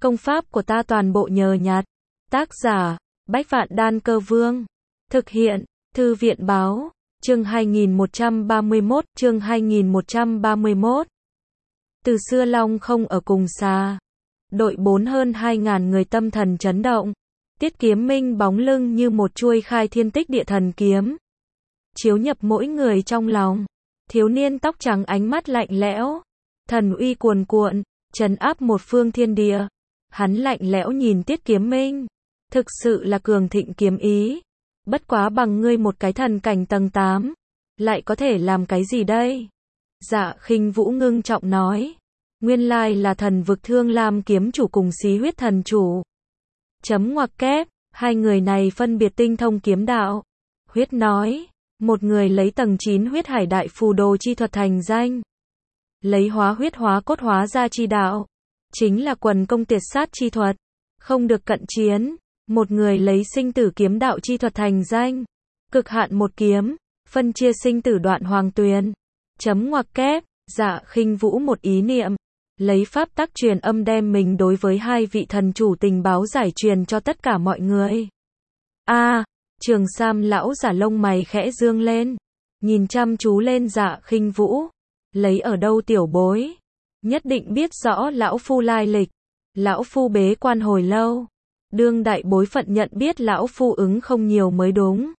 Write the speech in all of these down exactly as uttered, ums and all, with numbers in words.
Công pháp của ta toàn bộ nhờ nhặt. Tác giả, Bách Vạn Đan Cơ Vương. Thực hiện, Thư viện Báo. Chương hai nghìn một trăm ba mươi mốt, chương hai nghìn một trăm ba mươi mốt. Từ xưa Long không ở cùng xà. Đội bốn hơn hai ngàn người tâm thần chấn động. Tiết Kiếm Minh bóng lưng như một chuôi khai thiên tích địa thần kiếm. Chiếu nhập mỗi người trong lòng. Thiếu niên tóc trắng ánh mắt lạnh lẽo. Thần uy cuồn cuộn, trấn áp một phương thiên địa. Hắn lạnh lẽo nhìn Tiết Kiếm Minh. Thực sự là cường thịnh kiếm ý. Bất quá bằng ngươi một cái thần cảnh tầng tám. Lại có thể làm cái gì đây? Dạ Khinh Vũ ngưng trọng nói. Nguyên lai là thần vực Thương Lam kiếm chủ cùng Xí Huyết thần chủ. Chấm ngoặc kép, hai người này phân biệt tinh thông kiếm đạo. Huyết nói, một người lấy tầng chín huyết hải đại phù đồ chi thuật thành danh. Lấy hóa huyết hóa cốt hóa ra chi đạo. Chính là quần công tiệt sát chi thuật. Không được cận chiến. Một người lấy sinh tử kiếm đạo chi thuật thành danh. Cực hạn một kiếm. Phân chia sinh tử đoạn hoàng tuyền. Chấm ngoặc kép, Dạ Khinh Vũ một ý niệm. Lấy pháp tắc truyền âm đem mình đối với hai vị thần chủ tình báo giải truyền cho tất cả mọi người. A, à, Trường Sam lão giả lông mày khẽ dương lên. Nhìn chăm chú lên Dạ Khinh Vũ. Lấy ở đâu tiểu bối? Nhất định biết rõ lão phu lai lịch. Lão phu bế quan hồi lâu. Đương đại bối phận nhận biết lão phu ứng không nhiều mới đúng.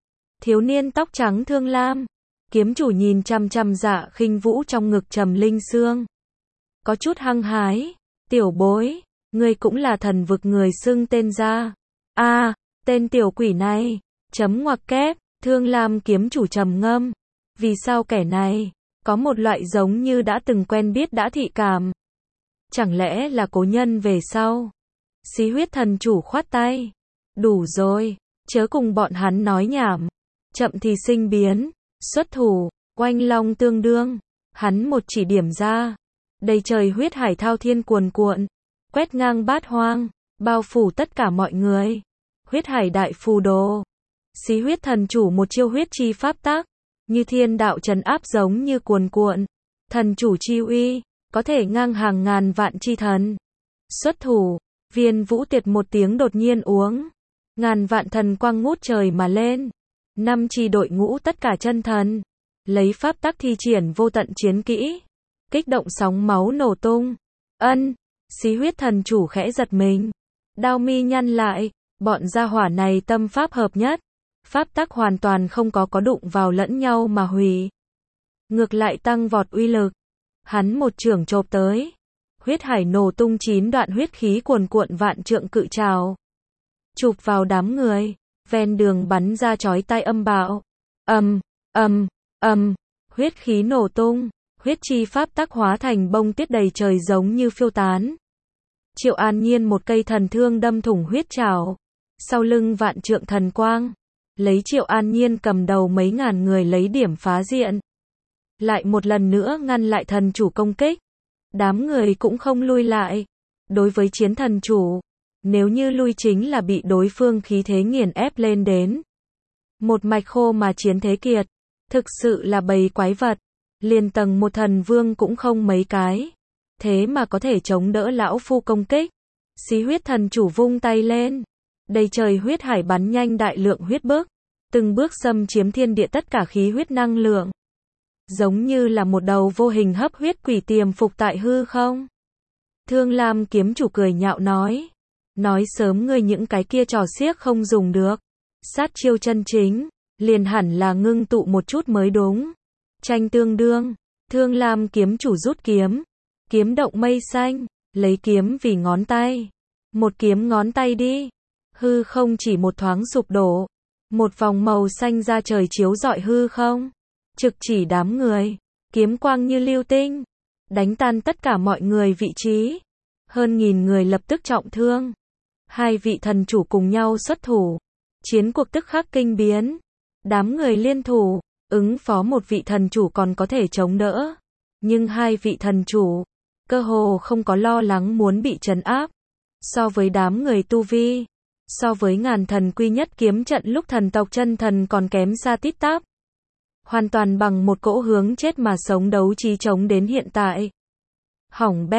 Thiếu niên tóc trắng Thương Lam. Kiếm chủ nhìn chăm chăm Dạ Khinh Vũ trong ngực trầm linh xương. Có chút hăng hái. Tiểu bối, ngươi cũng là thần vực người xưng tên ra. A, à, tên tiểu quỷ này. Chấm ngoặc kép, Thương Lam kiếm chủ trầm ngâm. Vì sao kẻ này, có một loại giống như đã từng quen biết đã thị cảm. Chẳng lẽ là cố nhân về sau? Xí Huyết thần chủ khoát tay. Đủ rồi, chớ cùng bọn hắn nói nhảm. Chậm thì sinh biến, xuất thủ, oanh long tương đương. Hắn một chỉ điểm ra. Đầy trời huyết hải thao thiên cuồn cuộn. Quét ngang bát hoang, bao phủ tất cả mọi người. Huyết hải đại phù đồ. Xí Huyết thần chủ một chiêu huyết chi pháp tác. Như thiên đạo trấn áp giống như cuồn cuộn. Thần chủ chi uy, có thể ngang hàng ngàn vạn chi thần. Xuất thủ, Viên Vũ Tiệt một tiếng đột nhiên uống. Ngàn vạn thần quang ngút trời mà lên. Năm chi đội ngũ tất cả chân thần. Lấy pháp tắc thi triển vô tận chiến kỹ. Kích động sóng máu nổ tung. Ân, Xí Huyết thần chủ khẽ giật mình. Đao mi nhăn lại, bọn gia hỏa này tâm pháp hợp nhất. Pháp tắc hoàn toàn không có có đụng vào lẫn nhau mà hủy. Ngược lại tăng vọt uy lực. Hắn một chưởng chộp tới. Huyết hải nổ tung chín đoạn huyết khí cuồn cuộn vạn trượng cự trào. Chụp vào đám người. Ven đường bắn ra chói tai âm bạo. Ầm, ầm, ầm. Huyết khí nổ tung. Huyết chi pháp tắc hóa thành bông tiết đầy trời giống như phiêu tán. Triệu An Nhiên một cây thần thương đâm thủng huyết trảo. Sau lưng vạn trượng thần quang. Lấy Triệu An Nhiên cầm đầu mấy ngàn người lấy điểm phá diện. Lại một lần nữa ngăn lại thần chủ công kích. Đám người cũng không lui lại. Đối với chiến thần chủ, nếu như lui chính là bị đối phương khí thế nghiền ép lên đến. Một mạch khô mà chiến thế kiệt. Thực sự là bầy quái vật. Liền tầng một thần vương cũng không mấy cái. Thế mà có thể chống đỡ lão phu công kích. Xí Huyết thần chủ vung tay lên. Đầy trời huyết hải bắn nhanh đại lượng huyết bức. Từng bước xâm chiếm thiên địa tất cả khí huyết năng lượng. Giống như là một đầu vô hình hấp huyết quỷ tiềm phục tại hư không. Thương Lam kiếm chủ cười nhạo nói. Nói sớm ngươi những cái kia trò xiếc không dùng được. Sát chiêu chân chính, liền hẳn là ngưng tụ một chút mới đúng. Tranh tương đương, Thương Lam kiếm chủ rút kiếm. Kiếm động mây xanh, lấy kiếm vì ngón tay. Một kiếm ngón tay đi. Hư không chỉ một thoáng sụp đổ. Một vòng màu xanh ra trời chiếu rọi hư không. Trực chỉ đám người. Kiếm quang như lưu tinh. Đánh tan tất cả mọi người vị trí. Hơn nghìn người lập tức trọng thương. Hai vị thần chủ cùng nhau xuất thủ. Chiến cuộc tức khắc kinh biến. Đám người liên thủ. Ứng phó một vị thần chủ còn có thể chống đỡ. Nhưng hai vị thần chủ. Cơ hồ không có lo lắng muốn bị trấn áp. So với đám người tu vi. So với ngàn thần quy nhất kiếm trận lúc thần tộc chân thần còn kém xa tít tắp. Hoàn toàn bằng một cỗ hướng chết mà sống đấu trí chống đến hiện tại. Hỏng bét,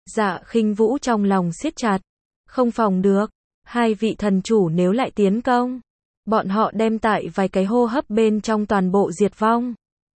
Dạ Khinh Vũ trong lòng siết chặt, không phòng được, hai vị thần chủ nếu lại tiến công, bọn họ đem tại vài cái hô hấp bên trong toàn bộ diệt vong.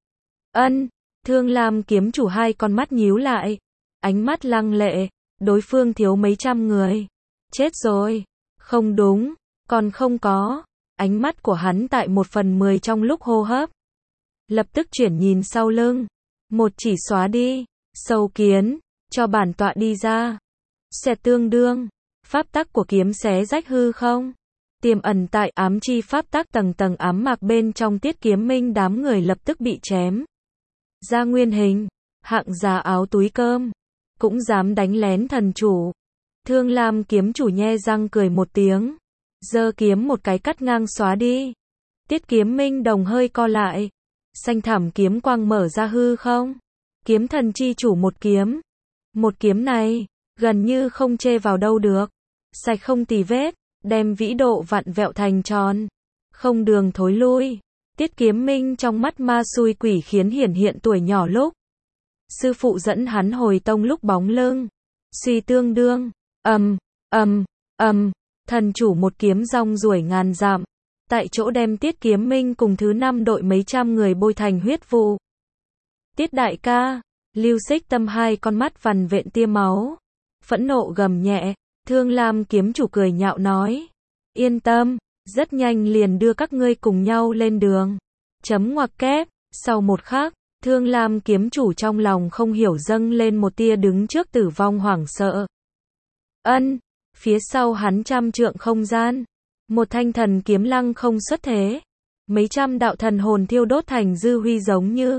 Ân, Thương Lam kiếm chủ hai con mắt nhíu lại, ánh mắt lăng lệ, đối phương thiếu mấy trăm người. Chết rồi, không đúng, còn không có, ánh mắt của hắn tại một phần mười trong lúc hô hấp. Lập tức chuyển nhìn sau lưng, một chỉ xóa đi, sâu kiến, cho bản tọa đi ra. Xẹt tương đương, pháp tắc của kiếm xé rách hư không. Tiềm ẩn tại ám chi pháp tắc tầng tầng ám mạc bên trong Tiết Kiếm Minh đám người lập tức bị chém ra nguyên hình, hạng giá áo túi cơm, cũng dám đánh lén thần chủ. Thương Lam kiếm chủ nhe răng cười một tiếng, giơ kiếm một cái cắt ngang xóa đi. Tiết Kiếm Minh đồng hơi co lại, xanh thẳm kiếm quang mở ra hư không. Kiếm thần chi chủ một kiếm. Một kiếm này, gần như không chê vào đâu được, sạch không tì vết, đem vĩ độ vặn vẹo thành tròn, không đường thối lui. Tiết Kiếm Minh trong mắt ma xui quỷ khiến hiển hiện tuổi nhỏ lúc sư phụ dẫn hắn hồi tông lúc bóng lưng. Suy tương đương, ầm, ầm, ầm, thần chủ một kiếm rong ruổi ngàn dặm, tại chỗ đem Tiết Kiếm Minh cùng thứ năm đội mấy trăm người bôi thành huyết vụ. Tiết đại ca, Lưu Xích Tâm hai con mắt vằn vện tia máu, phẫn nộ gầm nhẹ. Thương Lam kiếm chủ cười nhạo nói, yên tâm, rất nhanh liền đưa các ngươi cùng nhau lên đường. Chấm ngoặc kép, sau một khắc, Thương Lam kiếm chủ trong lòng không hiểu dâng lên một tia đứng trước tử vong hoảng sợ. Ân, phía sau hắn trăm trượng không gian, một thanh thần kiếm lăng không xuất thế, mấy trăm đạo thần hồn thiêu đốt thành dư huy giống như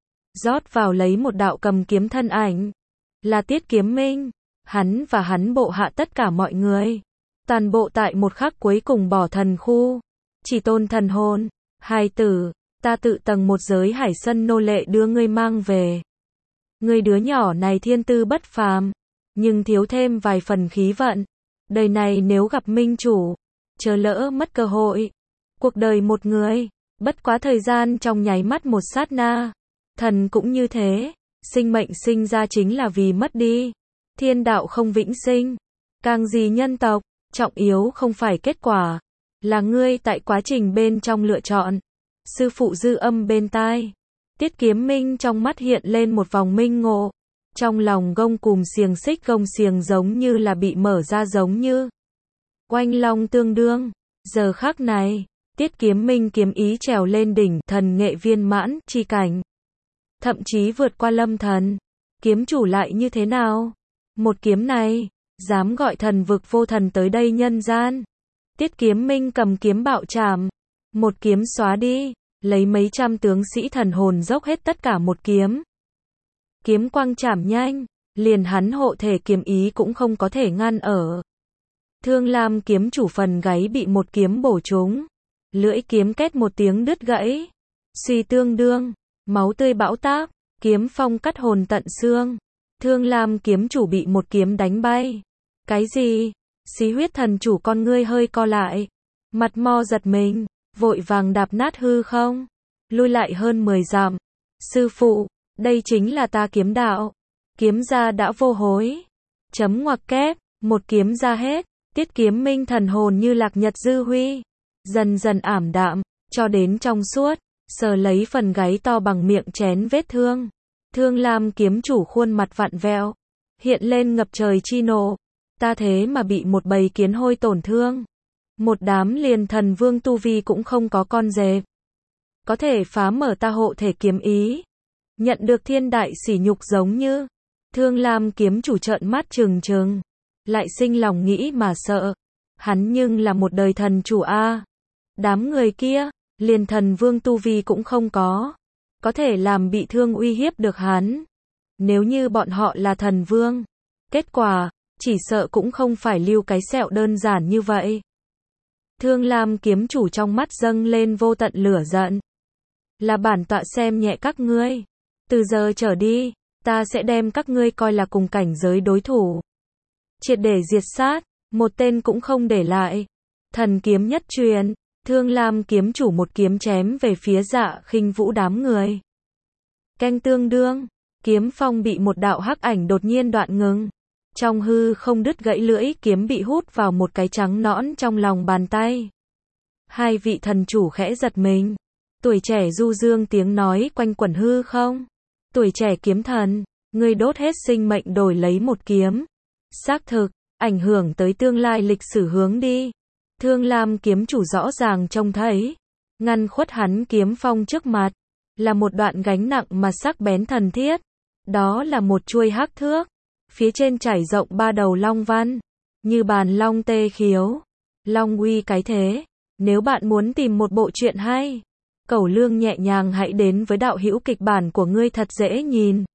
rót vào lấy một đạo cầm kiếm thân ảnh, là Tiết Kiếm Minh. Hắn và hắn bộ hạ tất cả mọi người, toàn bộ tại một khắc cuối cùng bỏ thần khu, chỉ tôn thần hồn. Hài tử, ta tự tầng một giới hải sân nô lệ đưa ngươi mang về. Ngươi đứa nhỏ này thiên tư bất phàm, nhưng thiếu thêm vài phần khí vận. Đời này nếu gặp minh chủ, chớ lỡ mất cơ hội. Cuộc đời một người, bất quá thời gian trong nháy mắt một sát na. Thần cũng như thế, sinh mệnh sinh ra chính là vì mất đi. Thiên đạo không vĩnh sinh, càng gì nhân tộc, trọng yếu không phải kết quả, là ngươi tại quá trình bên trong lựa chọn. Sư phụ dư âm bên tai, Tiết Kiếm Minh trong mắt hiện lên một vòng minh ngộ, trong lòng gông cùm xiềng xích gông xiềng giống như là bị mở ra giống như oanh long tương đương. Giờ khắc này, Tiết Kiếm Minh kiếm ý trèo lên đỉnh thần nghệ viên mãn chi cảnh, thậm chí vượt qua lâm thần. Kiếm chủ lại như thế nào? Một kiếm này, dám gọi thần vực vô thần tới đây nhân gian. Tiết Kiếm Minh cầm kiếm bạo chạm, một kiếm xóa đi, lấy mấy trăm tướng sĩ thần hồn dốc hết tất cả một kiếm. Kiếm quang chạm nhanh, liền hắn hộ thể kiếm ý cũng không có thể ngăn ở. Thương Lam kiếm chủ phần gáy bị một kiếm bổ trúng, lưỡi kiếm két một tiếng đứt gãy. Suy tương đương, máu tươi bão táp, kiếm phong cắt hồn tận xương. Thương Lam kiếm chủ bị một kiếm đánh bay. Cái gì? Xí huyết thần chủ con ngươi hơi co lại, mặt mo giật mình, vội vàng đạp nát hư không, lui lại hơn mười dặm. Sư phụ, đây chính là ta kiếm đạo. Kiếm ra đã vô hối. Chấm ngoặc kép, một kiếm ra hết. Tiết Kiếm Minh thần hồn như lạc nhật dư huy, dần dần ảm đạm, cho đến trong suốt, sờ lấy phần gáy to bằng miệng chén vết thương. Thương Lam kiếm chủ khuôn mặt vặn vẹo, hiện lên ngập trời chi nộ. Ta thế mà bị một bầy kiến hôi tổn thương. Một đám liền thần vương tu vi cũng không có con dẹp. Có thể phá mở ta hộ thể kiếm ý. Nhận được thiên đại sỉ nhục giống như. Thương Lam kiếm chủ trợn mắt trừng trừng. Lại sinh lòng nghĩ mà sợ. Hắn nhưng là một đời thần chủ a. Đám người kia, liền thần vương tu vi cũng không có. Có thể làm bị thương uy hiếp được hắn. Nếu như bọn họ là thần vương, kết quả, chỉ sợ cũng không phải lưu cái sẹo đơn giản như vậy. Thương Lam kiếm chủ trong mắt dâng lên vô tận lửa giận. Là bản tọa xem nhẹ các ngươi. Từ giờ trở đi, ta sẽ đem các ngươi coi là cùng cảnh giới đối thủ. Triệt để diệt sát, một tên cũng không để lại. Thần kiếm nhất truyền. Thương Lam kiếm chủ một kiếm chém về phía Dạ Khinh Vũ đám người. Canh tương đương, kiếm phong bị một đạo hắc ảnh đột nhiên đoạn ngừng. Trong hư không đứt gãy lưỡi kiếm bị hút vào một cái trắng nõn trong lòng bàn tay. Hai vị thần chủ khẽ giật mình. Tuổi trẻ du dương tiếng nói quanh quẩn hư không. Tuổi trẻ kiếm thần, ngươi đốt hết sinh mệnh đổi lấy một kiếm. Xác thực, ảnh hưởng tới tương lai lịch sử hướng đi. Thương Lam kiếm chủ rõ ràng trông thấy, ngăn khuất hắn kiếm phong trước mặt, là một đoạn gánh nặng mà sắc bén thần thiết. Đó là một chuôi hắc thước, phía trên trải rộng ba đầu long văn, như bàn long tê khiếu, long uy cái thế. Nếu bạn muốn tìm một bộ truyện hay, Cẩu Lương nhẹ nhàng hãy đến với đạo hữu kịch bản của ngươi thật dễ nhìn.